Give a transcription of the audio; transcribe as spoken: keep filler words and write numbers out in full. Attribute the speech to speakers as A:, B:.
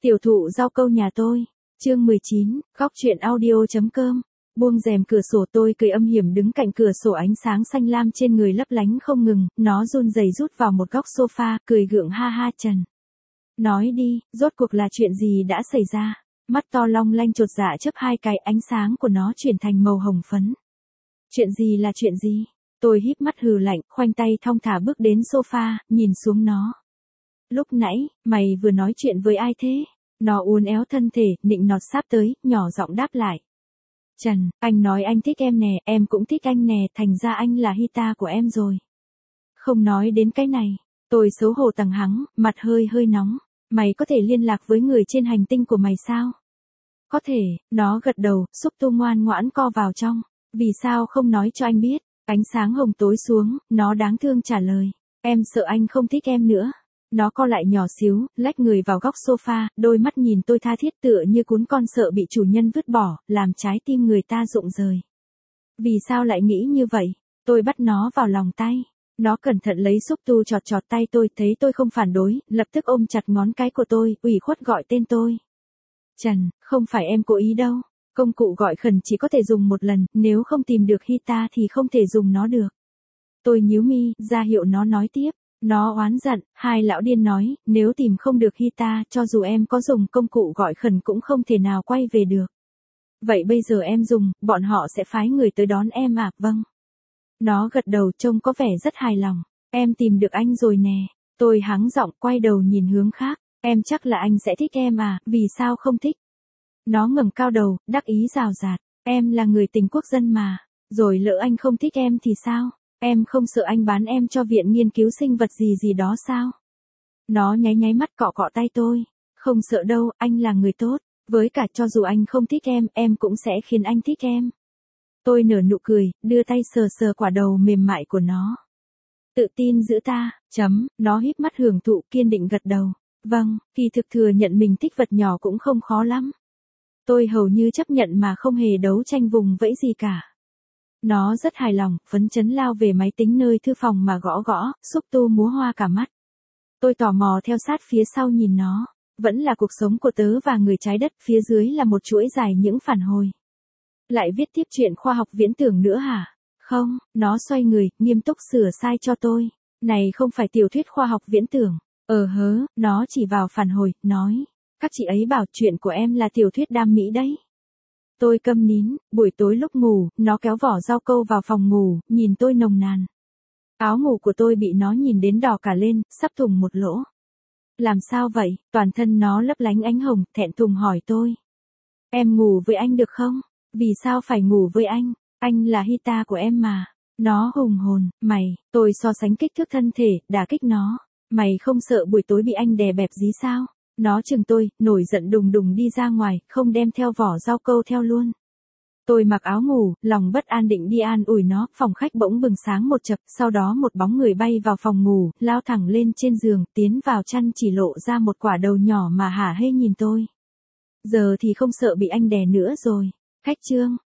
A: Tiểu thụ rau câu nhà tôi. Chương mười chín, góc truyện audio chấm com. Buông rèm cửa sổ, tôi cười âm hiểm đứng cạnh cửa sổ, ánh sáng xanh lam trên người lấp lánh không ngừng, nó run rẩy rút vào một góc sofa, cười gượng ha ha. Trần, nói đi, rốt cuộc là chuyện gì đã xảy ra? Mắt to long lanh chột dạ chớp hai cái, ánh sáng của nó chuyển thành màu hồng phấn. Chuyện gì là chuyện gì? Tôi híp mắt hừ lạnh, khoanh tay thong thả bước đến sofa, nhìn xuống nó. Lúc nãy, mày vừa nói chuyện với ai thế? Nó uốn éo thân thể, nịnh nọt sáp tới, nhỏ giọng đáp lại. Trần, anh nói anh thích em nè, em cũng thích anh nè, thành ra anh là Hita của em rồi. Không nói đến cái này, tôi xấu hổ tằng hắng, mặt hơi hơi nóng. Mày có thể liên lạc với người trên hành tinh của mày sao? Có thể, nó gật đầu, xúc tu ngoan ngoãn co vào trong. Vì sao không nói cho anh biết? Ánh sáng hồng tối xuống, nó đáng thương trả lời. Em sợ anh không thích em nữa. Nó co lại nhỏ xíu, lách người vào góc sofa, đôi mắt nhìn tôi tha thiết tựa như cún con sợ bị chủ nhân vứt bỏ, làm trái tim người ta rụng rời. Vì sao lại nghĩ như vậy? Tôi bắt nó vào lòng tay. Nó cẩn thận lấy xúc tu chọt chọt tay tôi, thấy tôi không phản đối, lập tức ôm chặt ngón cái của tôi, ủy khuất gọi tên tôi. Trần, không phải em cố ý đâu. Công cụ gọi khẩn chỉ có thể dùng một lần, nếu không tìm được Hita thì không thể dùng nó được. Tôi nhíu mi, ra hiệu nó nói tiếp. Nó oán giận, hai lão điên nói, nếu tìm không được Hita, cho dù em có dùng công cụ gọi khẩn cũng không thể nào quay về được. Vậy bây giờ em dùng, bọn họ sẽ phái người tới đón em à? Vâng. Nó gật đầu, trông có vẻ rất hài lòng. Em tìm được anh rồi nè. Tôi hắng giọng, quay đầu nhìn hướng khác. Em chắc là anh sẽ thích em à, vì sao không thích? Nó ngẩng cao đầu, đắc ý rào rạt. Em là người tình quốc dân mà. Rồi lỡ anh không thích em thì sao? Em không sợ anh bán em cho viện nghiên cứu sinh vật gì gì đó sao? Nó nháy nháy mắt cọ cọ tay tôi. Không sợ đâu, anh là người tốt. Với cả cho dù anh không thích em, em cũng sẽ khiến anh thích em. Tôi nở nụ cười, đưa tay sờ sờ quả đầu mềm mại của nó. Tự tin giữ ta, chấm, nó híp mắt hưởng thụ, kiên định gật đầu. Vâng, kỳ thực thừa nhận mình thích vật nhỏ cũng không khó lắm. Tôi hầu như chấp nhận mà không hề đấu tranh vùng vẫy gì cả. Nó rất hài lòng, phấn chấn lao về máy tính nơi thư phòng mà gõ gõ, xúc tu múa hoa cả mắt. Tôi tò mò theo sát phía sau nhìn nó. Vẫn là cuộc sống của tớ và người trái đất, phía dưới là một chuỗi dài những phản hồi. Lại viết tiếp chuyện khoa học viễn tưởng nữa hả? Không, nó xoay người, nghiêm túc sửa sai cho tôi. Này không phải tiểu thuyết khoa học viễn tưởng. Ờ hớ, nó chỉ vào phản hồi, nói. Các chị ấy bảo chuyện của em là tiểu thuyết đam mỹ đấy. Tôi câm nín, buổi tối lúc ngủ, nó kéo vỏ rau câu vào phòng ngủ, nhìn tôi nồng nàn. Áo ngủ của tôi bị nó nhìn đến đỏ cả lên, sắp thủng một lỗ. Làm sao vậy? Toàn thân nó lấp lánh ánh hồng, thẹn thùng hỏi tôi. Em ngủ với anh được không? Vì sao phải ngủ với anh? Anh là Hita của em mà. Nó hùng hồn, mày, tôi so sánh kích thước thân thể, đả kích nó. Mày không sợ buổi tối bị anh đè bẹp dí sao? Nó chừng tôi, nổi giận đùng đùng đi ra ngoài, không đem theo vỏ rau câu theo luôn. Tôi mặc áo ngủ, lòng bất an định đi an ủi nó, phòng khách bỗng bừng sáng một chập, sau đó một bóng người bay vào phòng ngủ, lao thẳng lên trên giường, tiến vào chăn chỉ lộ ra một quả đầu nhỏ mà hả hê nhìn tôi. Giờ thì không sợ bị anh đè nữa rồi. Khách trương,